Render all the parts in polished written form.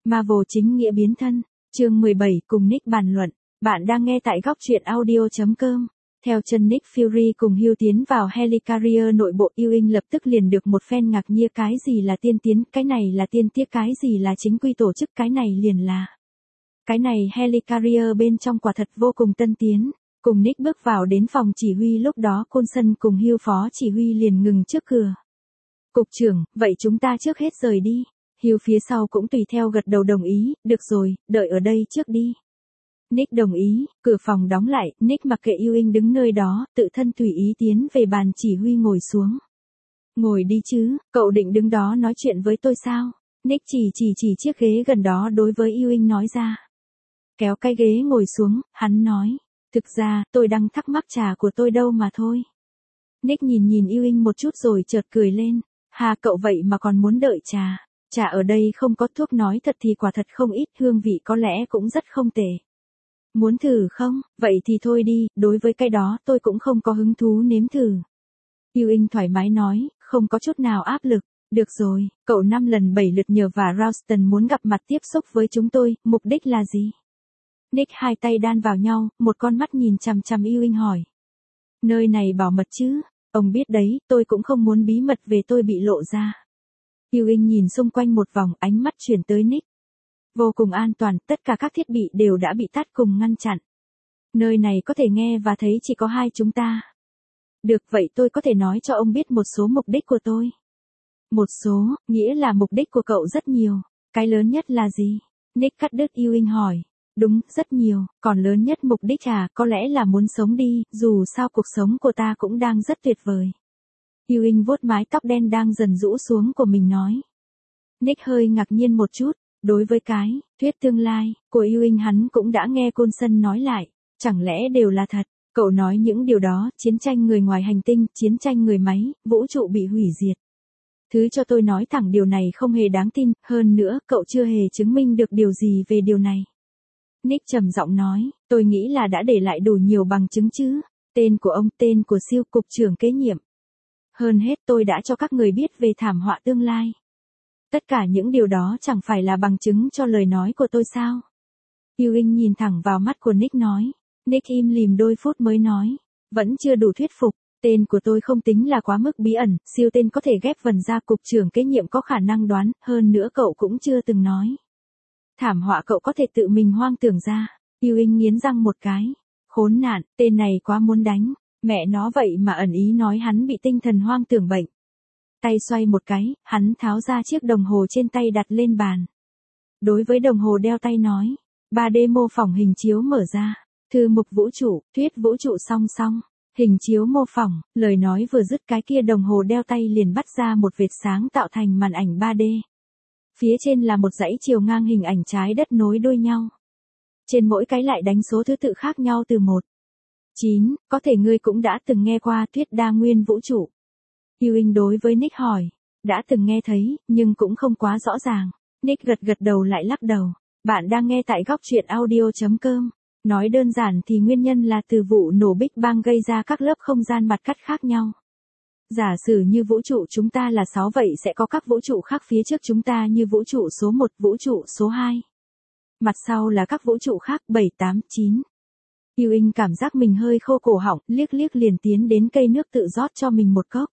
Marvel chính nghĩa biến thân, chương 17 cùng Nick bàn luận. Bạn đang nghe tại góc truyện audio.com. Theo chân Nick Fury cùng Hugh tiến vào Helicarrier nội bộ, Ewing lập tức liền được một phen ngạc nhiên, cái gì là tiên tiến, cái này là tiên tiết, cái gì là chính quy tổ chức, cái này liền là. Cái này Helicarrier bên trong quả thật vô cùng tân tiến. Cùng Nick bước vào đến phòng chỉ huy lúc đó, Coulson cùng Hugh phó chỉ huy liền ngừng trước cửa. Cục trưởng, vậy chúng ta trước hết rời đi. Hugh phía sau cũng tùy theo gật đầu đồng ý, được rồi, đợi ở đây trước đi. Nick đồng ý, cửa phòng đóng lại, Nick mặc kệ Ewing đứng nơi đó, tự thân tùy ý tiến về bàn chỉ huy ngồi xuống. Ngồi đi chứ, cậu định đứng đó nói chuyện với tôi sao? Nick chỉ chiếc ghế gần đó đối với Ewing nói ra. Kéo cái ghế ngồi xuống, hắn nói, thực ra, tôi đang thắc mắc trà của tôi đâu mà thôi. Nick nhìn Ewing một chút rồi chợt cười lên, hà cậu vậy mà còn muốn đợi trà. Trà ở đây không có thuốc, nói thật thì quả thật không ít, hương vị có lẽ cũng rất không tệ. Muốn thử không? Vậy thì thôi đi, đối với cái đó tôi cũng không có hứng thú nếm thử. Ewing thoải mái nói, không có chút nào áp lực. Được rồi, cậu 5 lần 7 lượt nhờ và Ralston muốn gặp mặt tiếp xúc với chúng tôi, mục đích là gì? Nick hai tay đan vào nhau, một con mắt nhìn chằm chằm Ewing hỏi. Nơi này bảo mật chứ? Ông biết đấy, tôi cũng không muốn bí mật về tôi bị lộ ra. Ewing nhìn xung quanh một vòng, ánh mắt chuyển tới Nick. Vô cùng an toàn, tất cả các thiết bị đều đã bị tắt cùng ngăn chặn. Nơi này có thể nghe và thấy chỉ có hai chúng ta. Được, vậy tôi có thể nói cho ông biết một số mục đích của tôi. Một số, nghĩa là mục đích của cậu rất nhiều. Cái lớn nhất là gì? Nick cắt đứt Ewing hỏi. Đúng, rất nhiều, còn lớn nhất mục đích có lẽ là muốn sống đi, dù sao cuộc sống của ta cũng đang rất tuyệt vời. Ewing vuốt mái tóc đen đang dần rũ xuống của mình nói. Nick hơi ngạc nhiên một chút, đối với cái thuyết tương lai của Ewing hắn cũng đã nghe Coulson nói lại, chẳng lẽ đều là thật? Cậu nói những điều đó, chiến tranh người ngoài hành tinh, chiến tranh người máy, vũ trụ bị hủy diệt. Thứ cho tôi nói thẳng, điều này không hề đáng tin, hơn nữa, cậu chưa hề chứng minh được điều gì về điều này. Nick trầm giọng nói, tôi nghĩ là đã để lại đủ nhiều bằng chứng chứ. Tên của ông, tên của siêu cục trưởng kế nhiệm. Hơn hết tôi đã cho các người biết về thảm họa tương lai. Tất cả những điều đó chẳng phải là bằng chứng cho lời nói của tôi sao? Ewing nhìn thẳng vào mắt của Nick nói. Nick im lìm đôi phút mới nói. Vẫn chưa đủ thuyết phục. Tên của tôi không tính là quá mức bí ẩn, siêu tên có thể ghép vần ra, cục trưởng kế nhiệm có khả năng đoán, hơn nữa cậu cũng chưa từng nói. Thảm họa cậu có thể tự mình hoang tưởng ra. Ewing nghiến răng một cái. Khốn nạn, tên này quá muốn đánh. Mẹ nó, vậy mà ẩn ý nói hắn bị tinh thần hoang tưởng bệnh. Tay xoay một cái, hắn tháo ra chiếc đồng hồ trên tay đặt lên bàn. Đối với đồng hồ đeo tay nói. 3D mô phỏng hình chiếu mở ra. Thư mục vũ trụ, thuyết vũ trụ song song. Hình chiếu mô phỏng, lời nói vừa dứt cái kia đồng hồ đeo tay liền bắt ra một vệt sáng tạo thành màn ảnh 3D. Phía trên là một dãy chiều ngang hình ảnh trái đất nối đuôi nhau. Trên mỗi cái lại đánh số thứ tự khác nhau từ 1. 9, có thể ngươi cũng đã từng nghe qua thuyết đa nguyên vũ trụ. Ewing đối với Nick hỏi, đã từng nghe thấy, nhưng cũng không quá rõ ràng. Nick gật đầu lại lắc đầu. Bạn đang nghe tại góc truyện audio.com. Nói đơn giản thì nguyên nhân là từ vụ nổ Big Bang gây ra các lớp không gian mặt cắt khác nhau. Giả sử như vũ trụ chúng ta là 6, vậy sẽ có các vũ trụ khác phía trước chúng ta như vũ trụ số 1, vũ trụ số 2. Mặt sau là các vũ trụ khác 7, 8, 9. Ewing cảm giác mình hơi khô cổ họng, liếc liền tiến đến cây nước tự rót cho mình một cốc.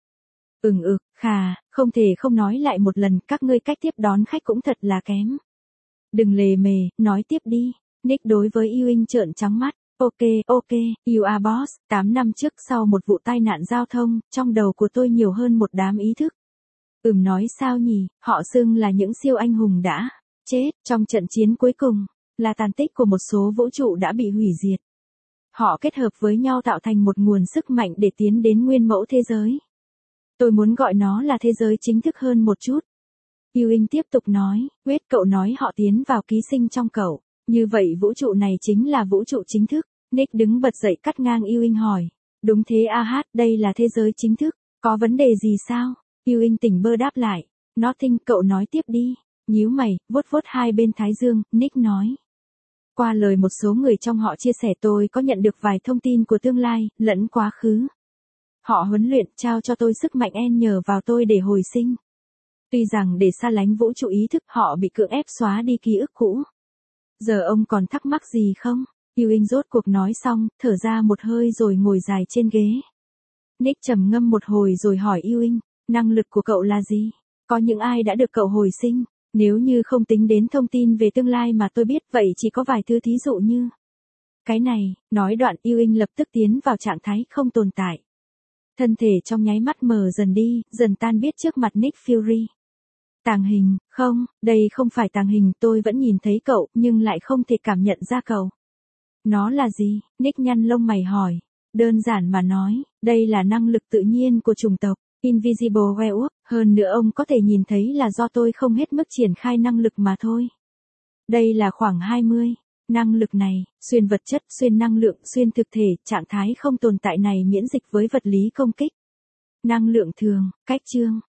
Khà, không thể không nói lại một lần, các ngươi cách tiếp đón khách cũng thật là kém. Đừng lề mề, nói tiếp đi. Nick đối với Ewing trợn trắng mắt. Ok, you are boss. 8 năm trước sau một vụ tai nạn giao thông, trong đầu của tôi nhiều hơn một đám ý thức. Nói sao nhỉ, họ xưng là những siêu anh hùng đã chết trong trận chiến cuối cùng, là tàn tích của một số vũ trụ đã bị hủy diệt. Họ kết hợp với nhau tạo thành một nguồn sức mạnh để tiến đến nguyên mẫu thế giới. Tôi muốn gọi nó là thế giới chính thức hơn một chút. Ewing tiếp tục nói, Wade, cậu nói họ tiến vào ký sinh trong cậu. Như vậy vũ trụ này chính là vũ trụ chính thức. Nick đứng bật dậy cắt ngang Ewing hỏi. Đúng thế đây là thế giới chính thức. Có vấn đề gì sao? Ewing tỉnh bơ đáp lại. Nothing, cậu nói tiếp đi. Nhíu mày, vuốt hai bên thái dương, Nick nói. Qua lời một số người trong họ chia sẻ, tôi có nhận được vài thông tin của tương lai, lẫn quá khứ. Họ huấn luyện, trao cho tôi sức mạnh nhờ vào tôi để hồi sinh. Tuy rằng để xa lánh vũ trụ ý thức họ bị cưỡng ép xóa đi ký ức cũ. Giờ ông còn thắc mắc gì không? Ewing rốt cuộc nói xong, thở ra một hơi rồi ngồi dài trên ghế. Nick trầm ngâm một hồi rồi hỏi Ewing, năng lực của cậu là gì? Có những ai đã được cậu hồi sinh? Nếu như không tính đến thông tin về tương lai mà tôi biết vậy chỉ có vài thứ thí dụ như. Cái này, nói đoạn Ewing lập tức tiến vào trạng thái không tồn tại. Thân thể trong nháy mắt mờ dần đi, dần tan biết trước mặt Nick Fury. Tàng hình, không, đây không phải tàng hình, tôi vẫn nhìn thấy cậu, nhưng lại không thể cảm nhận ra cậu. Nó là gì? Nick nhăn lông mày hỏi. Đơn giản mà nói, đây là năng lực tự nhiên của chủng tộc, Invisible Werewolf, hơn nữa ông có thể nhìn thấy là do tôi không hết mức triển khai năng lực mà thôi. Đây là khoảng 20. Năng lực này, xuyên vật chất, xuyên năng lượng, xuyên thực thể, trạng thái không tồn tại này miễn dịch với vật lý công kích. Năng lượng thường, cách chương.